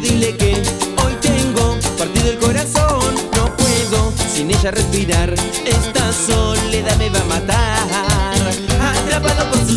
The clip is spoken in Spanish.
dile que hoy tengo partido el corazón. No puedo sin ella respirar, esta soledad me va a matar. Atrapado por